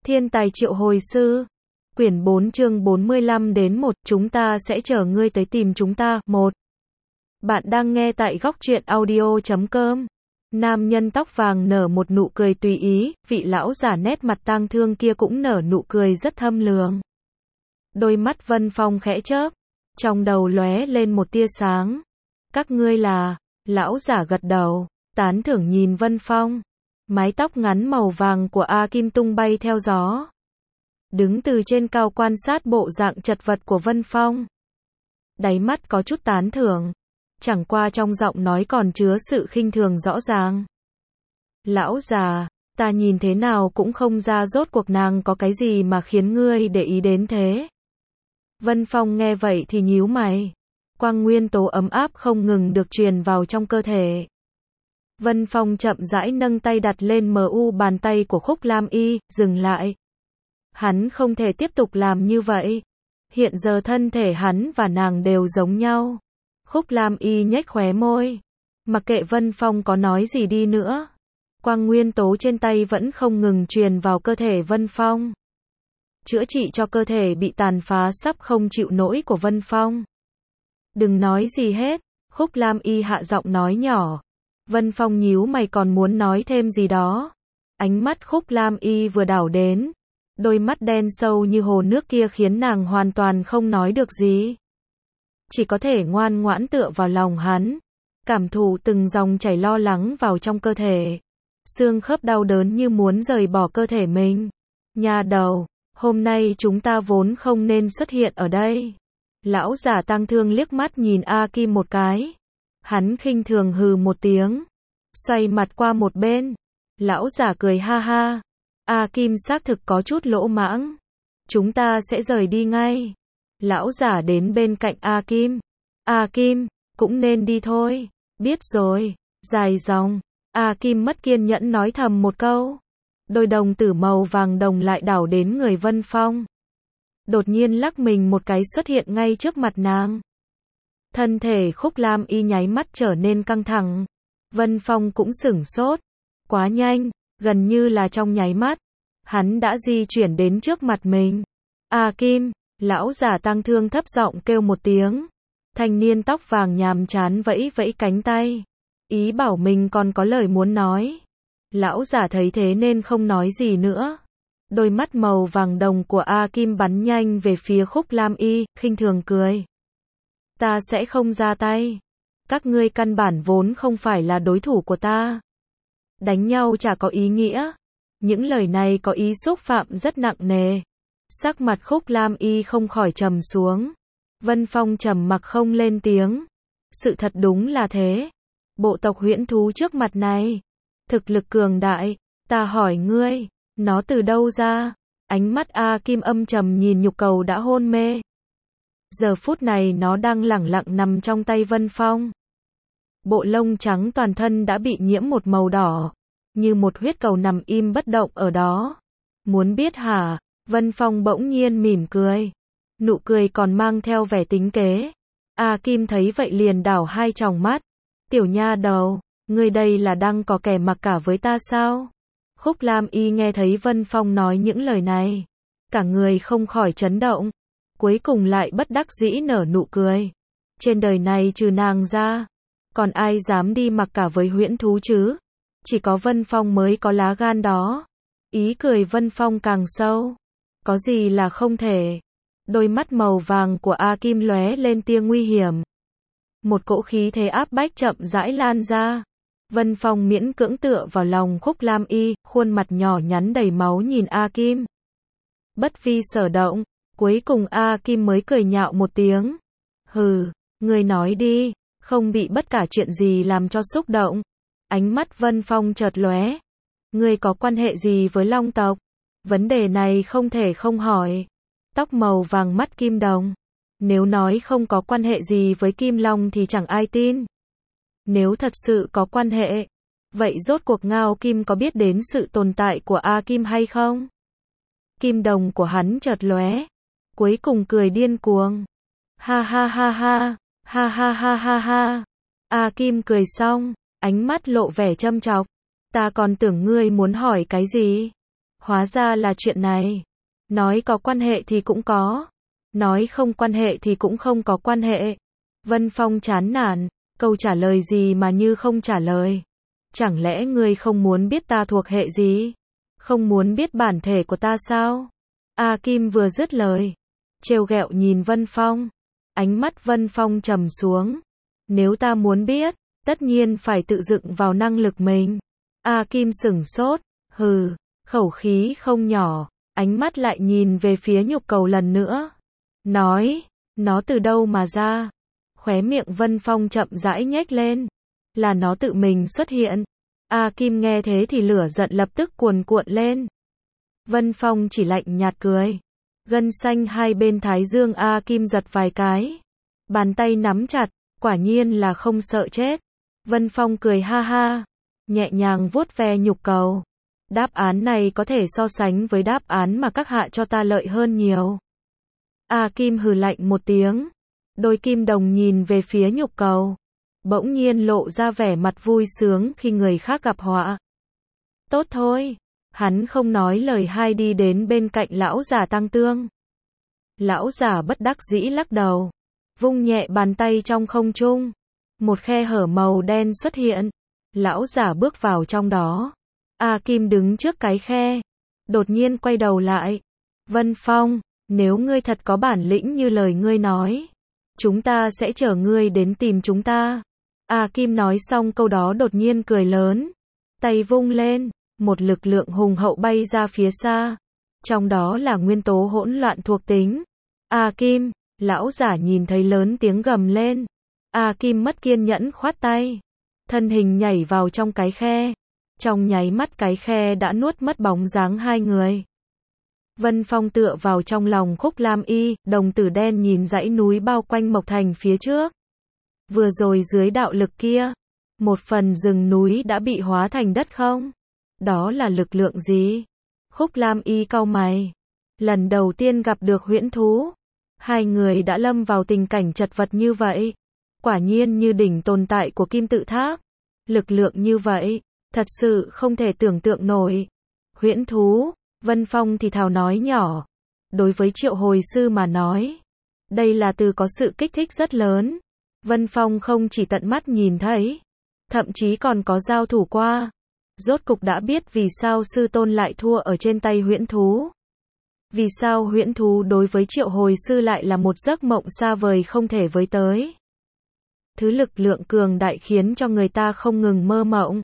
Thiên tài triệu hồi sư. Quyển 4 chương 45 đến 1, chúng ta sẽ chờ ngươi tới tìm chúng ta. 1. Bạn đang nghe tại góc truyện audio.com. Nam nhân tóc vàng nở một nụ cười tùy ý, vị lão giả nét mặt tang thương kia cũng nở nụ cười rất thâm lường. Đôi mắt Vân Phong khẽ chớp, trong đầu lóe lên một tia sáng. Các ngươi là? Lão giả gật đầu, tán thưởng nhìn Vân Phong. Mái tóc ngắn màu vàng của A Kim tung bay theo gió. Đứng từ trên cao quan sát bộ dạng chật vật của Vân Phong. Đáy mắt có chút tán thưởng, chẳng qua trong giọng nói còn chứa sự khinh thường rõ ràng. Lão già, ta nhìn thế nào cũng không ra rốt cuộc nàng có cái gì mà khiến ngươi để ý đến thế. Vân Phong nghe vậy thì nhíu mày. Quang nguyên tố ấm áp không ngừng được truyền vào trong cơ thể. Vân Phong chậm rãi nâng tay đặt lên mu bàn tay của Khúc Lam Y, dừng lại. Hắn không thể tiếp tục làm như vậy. Hiện giờ thân thể hắn và nàng đều giống nhau. Khúc Lam Y nhếch khóe môi. Mặc kệ Vân Phong có nói gì đi nữa, quang nguyên tố trên tay vẫn không ngừng truyền vào cơ thể Vân Phong. Chữa trị cho cơ thể bị tàn phá sắp không chịu nổi của Vân Phong. Đừng nói gì hết, Khúc Lam Y hạ giọng nói nhỏ. Vân Phong nhíu mày còn muốn nói thêm gì đó. Ánh mắt Khúc Lam Y vừa đảo đến. Đôi mắt đen sâu như hồ nước kia khiến nàng hoàn toàn không nói được gì. Chỉ có thể ngoan ngoãn tựa vào lòng hắn. Cảm thụ từng dòng chảy lo lắng vào trong cơ thể. Xương khớp đau đớn như muốn rời bỏ cơ thể mình. Nha đầu, hôm nay chúng ta vốn không nên xuất hiện ở đây. Lão giả tang thương liếc mắt nhìn A Kim một cái. Hắn khinh thường hừ một tiếng, xoay mặt qua một bên. Lão giả cười ha ha. A Kim xác thực có chút lỗ mãng. Chúng ta sẽ rời đi ngay. Lão giả đến bên cạnh A Kim. A Kim, cũng nên đi thôi. Biết rồi. Dài dòng. A Kim mất kiên nhẫn nói thầm một câu. Đôi đồng tử màu vàng đồng lại đảo đến người Vân Phong. Đột nhiên lắc mình một cái xuất hiện ngay trước mặt nàng. Thân thể Khúc Lam Y nháy mắt trở nên căng thẳng. Vân Phong cũng sửng sốt. Quá nhanh, gần như là trong nháy mắt. Hắn đã di chuyển đến trước mặt mình. A Kim, lão giả tang thương thấp giọng kêu một tiếng. Thanh niên tóc vàng nhàm chán vẫy vẫy cánh tay. Ý bảo mình còn có lời muốn nói. Lão giả thấy thế nên không nói gì nữa. Đôi mắt màu vàng đồng của A Kim bắn nhanh về phía Khúc Lam Y, khinh thường cười. Ta sẽ không ra tay. Các ngươi căn bản vốn không phải là đối thủ của ta. Đánh nhau chả có ý nghĩa. Những lời này có ý xúc phạm rất nặng nề. Sắc mặt Khúc Lam Y không khỏi trầm xuống. Vân Phong trầm mặc không lên tiếng. Sự thật đúng là thế. Bộ tộc huyễn thú trước mặt này, thực lực cường đại. Ta hỏi ngươi, nó từ đâu ra? Ánh mắt A Kim âm trầm nhìn nhục cầu đã hôn mê. Giờ phút này nó đang lẳng lặng nằm trong tay Vân Phong. Bộ lông trắng toàn thân đã bị nhiễm một màu đỏ, như một huyết cầu nằm im bất động ở đó. Muốn biết hả? Vân Phong bỗng nhiên mỉm cười. Nụ cười còn mang theo vẻ tính kế. A Kim thấy vậy liền đảo hai tròng mắt. Tiểu nha đầu, ngươi đây là đang có kẻ mặc cả với ta sao? Khúc Lam Y nghe thấy Vân Phong nói những lời này, cả người không khỏi chấn động. Cuối cùng lại bất đắc dĩ nở nụ cười. Trên đời này trừ nàng ra, còn ai dám đi mặc cả với huyễn thú chứ? Chỉ có Vân Phong mới có lá gan đó. Ý cười Vân Phong càng sâu. Có gì là không thể? Đôi mắt màu vàng của A Kim lóe lên tia nguy hiểm. Một cỗ khí thế áp bách chậm rãi lan ra. Vân Phong miễn cưỡng tựa vào lòng Khúc Lam Y, khuôn mặt nhỏ nhắn đầy máu nhìn A Kim. Bất vi sở động. Cuối cùng A Kim mới cười nhạo một tiếng. Hừ, ngươi nói đi, không bị bất cả chuyện gì làm cho xúc động. Ánh mắt Vân Phong chợt lóe. Ngươi có quan hệ gì với Long tộc? Vấn đề này không thể không hỏi. Tóc màu vàng mắt kim đồng. Nếu nói không có quan hệ gì với Kim Long thì chẳng ai tin. Nếu thật sự có quan hệ, vậy rốt cuộc Ngao Kim có biết đến sự tồn tại của A Kim hay không? Kim đồng của hắn chợt lóe. Cuối cùng cười điên cuồng. Ha ha ha ha, ha ha ha ha ha. A Kim cười xong, ánh mắt lộ vẻ châm chọc. Ta còn tưởng ngươi muốn hỏi cái gì? Hóa ra là chuyện này. Nói có quan hệ thì cũng có. Nói không quan hệ thì cũng không có quan hệ. Vân Phong chán nản. Câu trả lời gì mà như không trả lời. Chẳng lẽ ngươi không muốn biết ta thuộc hệ gì? Không muốn biết bản thể của ta sao? A Kim vừa dứt lời. Trêu ghẹo nhìn Vân Phong. Ánh mắt Vân Phong trầm xuống. Nếu ta muốn biết, tất nhiên phải tự dựng vào năng lực mình. A Kim sửng sốt. Hừ, khẩu khí không nhỏ. Ánh mắt lại nhìn về phía nhục cầu lần nữa. Nói, nó từ đâu mà ra? Khóe miệng Vân Phong chậm rãi nhếch lên. Là nó tự mình xuất hiện. A Kim nghe thế thì lửa giận lập tức cuồn cuộn lên. Vân Phong chỉ lạnh nhạt cười. Gân xanh hai bên thái dương A Kim giật vài cái. Bàn tay nắm chặt, quả nhiên là không sợ chết. Vân Phong cười ha ha, nhẹ nhàng vuốt ve nhục cầu. Đáp án này có thể so sánh với đáp án mà các hạ cho ta lợi hơn nhiều. A Kim hừ lạnh một tiếng. Đôi kim đồng nhìn về phía nhục cầu. Bỗng nhiên lộ ra vẻ mặt vui sướng khi người khác gặp họa. Tốt thôi. Hắn không nói lời hai đi đến bên cạnh lão giả Tăng Tương. Lão giả bất đắc dĩ lắc đầu. Vung nhẹ bàn tay trong không trung. Một khe hở màu đen xuất hiện. Lão giả bước vào trong đó. A Kim đứng trước cái khe. Đột nhiên quay đầu lại. Vân Phong, nếu ngươi thật có bản lĩnh như lời ngươi nói, chúng ta sẽ chở ngươi đến tìm chúng ta. A Kim nói xong câu đó đột nhiên cười lớn. Tay vung lên, một lực lượng hùng hậu bay ra phía xa. Trong đó là nguyên tố hỗn loạn thuộc tính. A Kim, lão giả nhìn thấy lớn tiếng gầm lên. A Kim mất kiên nhẫn khoát tay. Thân hình nhảy vào trong cái khe. Trong nháy mắt cái khe đã nuốt mất bóng dáng hai người. Vân Phong tựa vào trong lòng Khúc Lam Y, đồng tử đen nhìn dãy núi bao quanh Mộc Thành phía trước. Vừa rồi dưới đạo lực kia, một phần rừng núi đã bị hóa thành đất không? Đó là lực lượng gì? Khúc Lam Y cau mày. Lần đầu tiên gặp được huyễn thú, hai người đã lâm vào tình cảnh chật vật như vậy. Quả nhiên như đỉnh tồn tại của Kim Tự Tháp. Lực lượng như vậy, thật sự không thể tưởng tượng nổi. Huyễn thú, Vân Phong thì thào nói nhỏ. Đối với triệu hồi sư mà nói, đây là từ có sự kích thích rất lớn. Vân Phong không chỉ tận mắt nhìn thấy, thậm chí còn có giao thủ qua. Rốt cục đã biết vì sao sư tôn lại thua ở trên tay huyễn thú. Vì sao huyễn thú đối với triệu hồi sư lại là một giấc mộng xa vời không thể với tới. Thứ lực lượng cường đại khiến cho người ta không ngừng mơ mộng.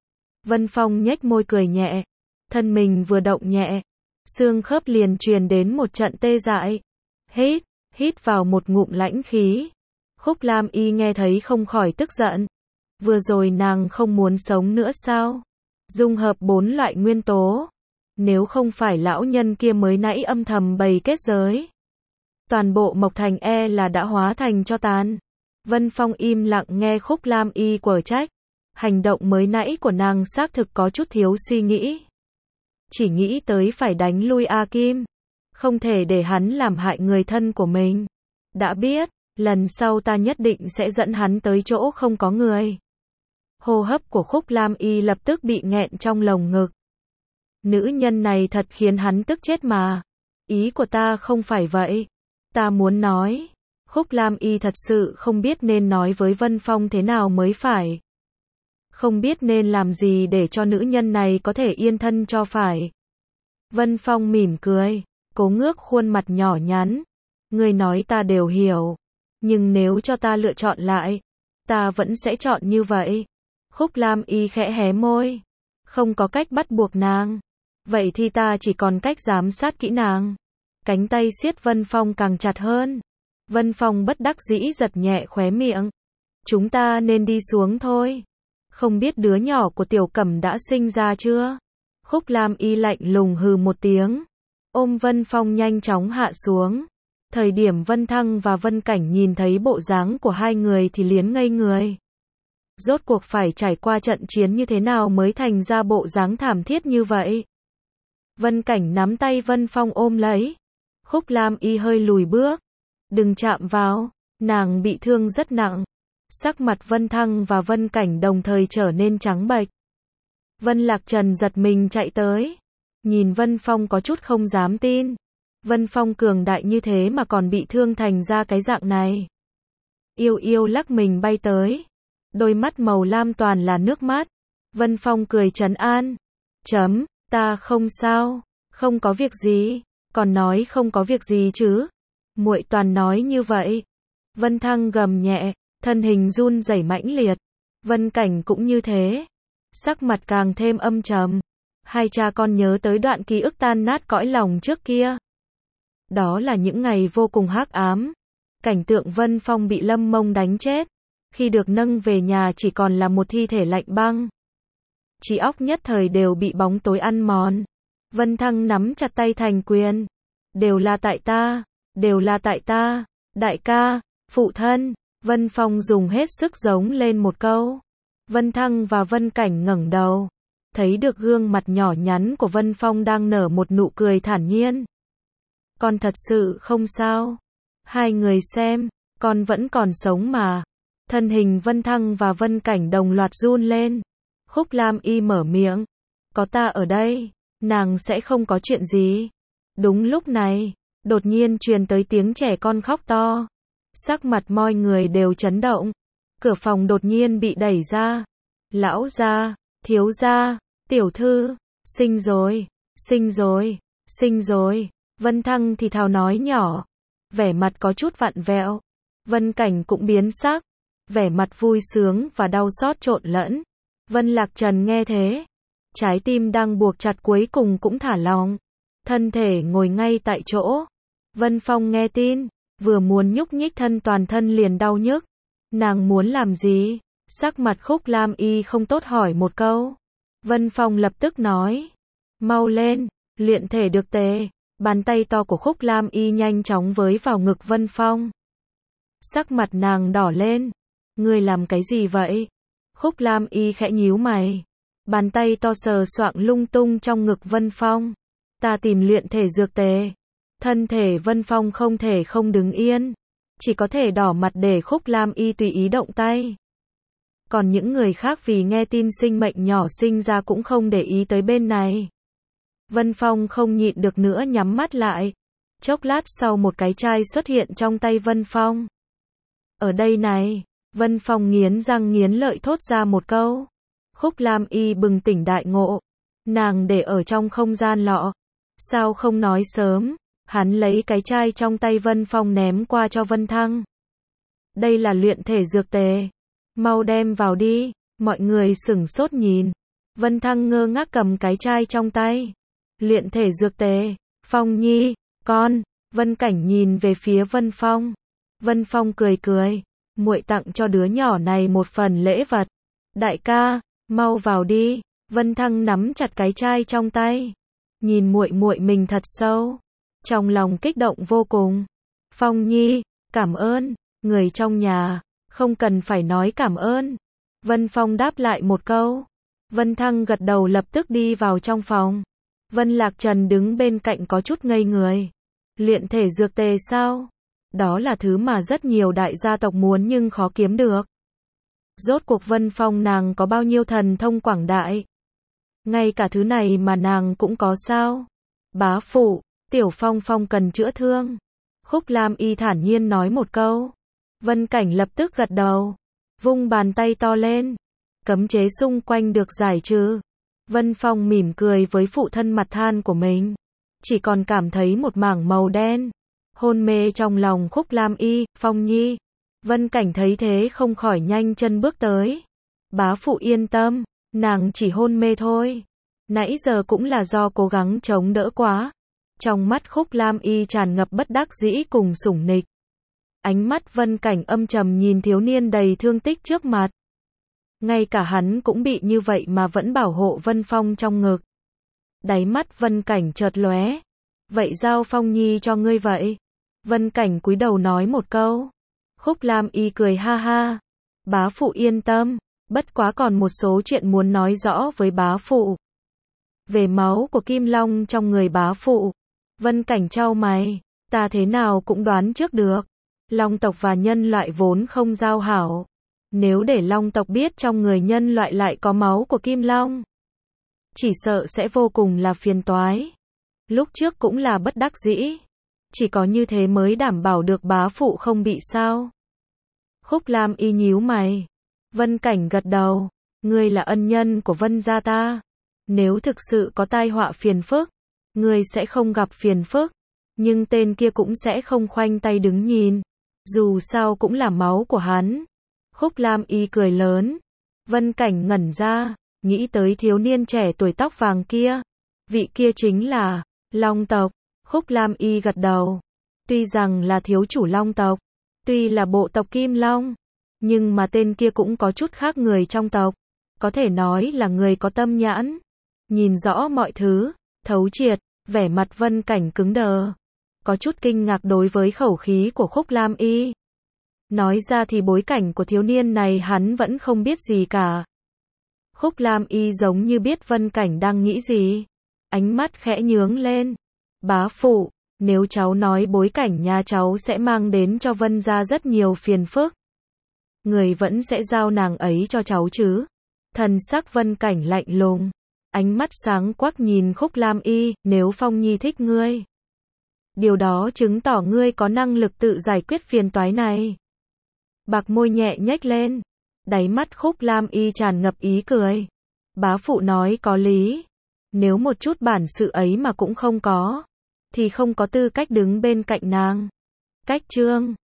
Vân Phong nhếch môi cười nhẹ. Thân mình vừa động nhẹ, xương khớp liền truyền đến một trận tê dại. Hít vào một ngụm lãnh khí. Khúc Lam Y nghe thấy không khỏi tức giận. Vừa rồi nàng không muốn sống nữa sao? Dung hợp 4 loại nguyên tố. Nếu không phải lão nhân kia mới nãy âm thầm bày kết giới, toàn bộ Mộc Thành là đã hóa thành tro tàn. Vân Phong im lặng nghe Khúc Lam Y quở trách. Hành động mới nãy của nàng xác thực có chút thiếu suy nghĩ. Chỉ nghĩ tới phải đánh lui A Kim. Không thể để hắn làm hại người thân của mình. Đã biết, lần sau ta nhất định sẽ dẫn hắn tới chỗ không có người. Hô hấp của Khúc Lam Y lập tức bị nghẹn trong lồng ngực. Nữ nhân này thật khiến hắn tức chết mà. Ý của ta không phải vậy. Ta muốn nói, Khúc Lam Y thật sự không biết nên nói với Vân Phong thế nào mới phải. Không biết nên làm gì để cho nữ nhân này có thể yên thân cho phải. Vân Phong mỉm cười, cố ngước khuôn mặt nhỏ nhắn. Ngươi nói ta đều hiểu. Nhưng nếu cho ta lựa chọn lại, ta vẫn sẽ chọn như vậy. Khúc Lam Y khẽ hé môi. Không có cách bắt buộc nàng. Vậy thì ta chỉ còn cách giám sát kỹ nàng. Cánh tay siết Vân Phong càng chặt hơn. Vân Phong bất đắc dĩ giật nhẹ khóe miệng. Chúng ta nên đi xuống thôi. Không biết đứa nhỏ của Tiểu Cẩm đã sinh ra chưa? Khúc Lam Y lạnh lùng hừ một tiếng. Ôm Vân Phong nhanh chóng hạ xuống. Thời điểm Vân Thăng và Vân Cảnh nhìn thấy bộ dáng của hai người thì liến ngây người. Rốt cuộc phải trải qua trận chiến như thế nào mới thành ra bộ dáng thảm thiết như vậy? Vân Cảnh nắm tay Vân Phong ôm lấy. Khúc Lam Y hơi lùi bước. Đừng chạm vào, nàng bị thương rất nặng. Sắc mặt Vân Thăng và Vân Cảnh đồng thời trở nên trắng bệch. Vân Lạc Trần giật mình chạy tới. Nhìn Vân Phong có chút không dám tin. Vân Phong cường đại như thế mà còn bị thương thành ra cái dạng này. Yêu yêu lắc mình bay tới. Đôi mắt màu lam toàn là nước mắt. Vân Phong cười trấn an. Ta không sao. Không có việc gì. Còn nói không có việc gì chứ. Muội toàn nói như vậy. Vân Thăng gầm nhẹ. Thân hình run rẩy mãnh liệt. Vân Cảnh cũng như thế. Sắc mặt càng thêm âm trầm. Hai cha con nhớ tới đoạn ký ức tan nát cõi lòng trước kia. Đó là những ngày vô cùng hắc ám. Cảnh tượng Vân Phong bị Lâm Mông đánh chết. Khi được nâng về nhà chỉ còn là một thi thể lạnh băng. Trí óc nhất thời đều bị bóng tối ăn mòn. Vân Thăng nắm chặt tay thành quyền. Đều là tại ta. Đều là tại ta. Đại ca, phụ thân. Vân Phong dùng hết sức giống lên một câu. Vân Thăng và Vân Cảnh ngẩng đầu. Thấy được gương mặt nhỏ nhắn của Vân Phong đang nở một nụ cười thản nhiên. Con thật sự không sao. Hai người xem, con vẫn còn sống mà. Thân hình Vân Thăng và Vân Cảnh đồng loạt run lên. Khúc Lam Y mở miệng. Có ta ở đây, nàng sẽ không có chuyện gì. Đúng lúc này, đột nhiên truyền tới tiếng trẻ con khóc to. Sắc mặt mọi người đều chấn động. Cửa phòng đột nhiên bị đẩy ra. Lão gia, thiếu gia, tiểu thư, sinh rồi, sinh rồi, sinh rồi. Vân Thăng thì thào nói nhỏ. Vẻ mặt có chút vặn vẹo. Vân Cảnh cũng biến sắc. Vẻ mặt vui sướng và đau xót trộn lẫn. Vân Lạc Trần nghe thế. Trái tim đang buộc chặt cuối cùng cũng thả lỏng. Thân thể ngồi ngay tại chỗ. Vân Phong nghe tin. Vừa muốn nhúc nhích thân toàn thân liền đau nhức. Nàng muốn làm gì? Sắc mặt Khúc Lam Y không tốt hỏi một câu. Vân Phong lập tức nói. Mau lên, luyện thể được tề. Bàn tay to của Khúc Lam Y nhanh chóng với vào ngực Vân Phong. Sắc mặt nàng đỏ lên. Ngươi làm cái gì vậy? Khúc Lam Y khẽ nhíu mày. Bàn tay to sờ soạng lung tung trong ngực Vân Phong. Ta tìm luyện thể dược tề. Thân thể Vân Phong không thể không đứng yên. Chỉ có thể đỏ mặt để Khúc Lam Y tùy ý động tay. Còn những người khác vì nghe tin sinh mệnh nhỏ sinh ra cũng không để ý tới bên này. Vân Phong không nhịn được nữa nhắm mắt lại. Chốc lát sau một cái chai xuất hiện trong tay Vân Phong. Ở đây này, Vân Phong nghiến răng nghiến lợi thốt ra một câu. Khúc Lam Y bừng tỉnh đại ngộ. Nàng để ở trong không gian lọ. Sao không nói sớm? Hắn lấy cái chai trong tay Vân Phong ném qua cho Vân Thăng. Đây là luyện thể dược tề. Mau đem vào đi. Mọi người sửng sốt nhìn. Vân Thăng ngơ ngác cầm cái chai trong tay. Luyện thể dược tề. Phong Nhi, con. Vân Cảnh nhìn về phía Vân Phong. Vân Phong cười cười. Muội tặng cho đứa nhỏ này một phần lễ vật. Đại ca, mau vào đi. Vân Thăng nắm chặt cái chai trong tay. Nhìn muội muội mình thật sâu. Trong lòng kích động vô cùng. Phong Nhi, cảm ơn. Người trong nhà, không cần phải nói cảm ơn. Vân Phong đáp lại một câu. Vân Thăng gật đầu lập tức đi vào trong phòng. Vân Lạc Trần đứng bên cạnh có chút ngây người. Luyện thể dược tề sao? Đó là thứ mà rất nhiều đại gia tộc muốn nhưng khó kiếm được. Rốt cuộc Vân Phong nàng có bao nhiêu thần thông quảng đại? Ngay cả thứ này mà nàng cũng có sao? Bá phụ, Tiểu Phong Phong cần chữa thương. Khúc Lam Y thản nhiên nói một câu. Vân Cảnh lập tức gật đầu. Vung bàn tay to lên. Cấm chế xung quanh được giải trừ. Vân Phong mỉm cười với phụ thân mặt than của mình. Chỉ còn cảm thấy một mảng màu đen. Hôn mê trong lòng Khúc Lam Y, Phong Nhi. Vân Cảnh thấy thế không khỏi nhanh chân bước tới. Bá phụ yên tâm, nàng chỉ hôn mê thôi. Nãy giờ cũng là do cố gắng chống đỡ quá. Trong mắt Khúc Lam Y tràn ngập bất đắc dĩ cùng sủng nịch. Ánh mắt Vân Cảnh âm trầm nhìn thiếu niên đầy thương tích trước mặt. Ngay cả hắn cũng bị như vậy mà vẫn bảo hộ Vân Phong trong ngực. Đáy mắt Vân Cảnh chợt lóe. Vậy giao Phong Nhi cho ngươi vậy. Vân Cảnh cúi đầu nói một câu. Khúc Lam Y cười ha ha. Bá phụ yên tâm. Bất quá còn một số chuyện muốn nói rõ với bá phụ. Về máu của Kim Long trong người bá phụ. Vân Cảnh chau mày. Ta thế nào cũng đoán trước được. Long tộc và nhân loại vốn không giao hảo. Nếu để Long tộc biết trong người nhân loại lại có máu của Kim Long. chỉ sợ sẽ vô cùng là phiền toái. Lúc trước cũng là bất đắc dĩ. Chỉ có như thế mới đảm bảo được bá phụ không bị sao. Khúc Lam Y nhíu mày. Vân Cảnh gật đầu. Ngươi là ân nhân của Vân gia ta. Nếu thực sự có tai họa phiền phức, ngươi sẽ không gặp phiền phức. Nhưng tên kia cũng sẽ không khoanh tay đứng nhìn. Dù sao cũng là máu của hắn. Khúc Lam Y cười lớn. Vân Cảnh ngẩn ra, nghĩ tới thiếu niên trẻ tuổi tóc vàng kia. Vị kia chính là Long tộc. Khúc Lam Y gật đầu. Tuy rằng là thiếu chủ Long tộc, tuy là bộ tộc Kim Long, nhưng mà tên kia cũng có chút khác người trong tộc. Có thể nói là người có tâm nhãn. Nhìn rõ mọi thứ, thấu triệt, vẻ mặt Vân Cảnh cứng đờ. Có chút kinh ngạc đối với khẩu khí của Khúc Lam Y. Nói ra thì bối cảnh của thiếu niên này hắn vẫn không biết gì cả. Khúc Lam Y giống như biết Vân Cảnh đang nghĩ gì. Ánh mắt khẽ nhướng lên. Bá phụ, nếu cháu nói bối cảnh nhà cháu sẽ mang đến cho Vân gia rất nhiều phiền phức, người vẫn sẽ giao nàng ấy cho cháu chứ? Thần sắc Vân Cảnh lạnh lùng. Ánh mắt sáng quắc nhìn Khúc Lam Y, nếu Phong Nhi thích ngươi, điều đó chứng tỏ ngươi có năng lực tự giải quyết phiền toái này. Bạc môi nhẹ nhếch lên. Đáy mắt Khúc Lam Y tràn ngập ý cười. Bá phụ nói có lý. Nếu một chút bản sự ấy mà cũng không có, thì không có tư cách đứng bên cạnh nàng. Cách chương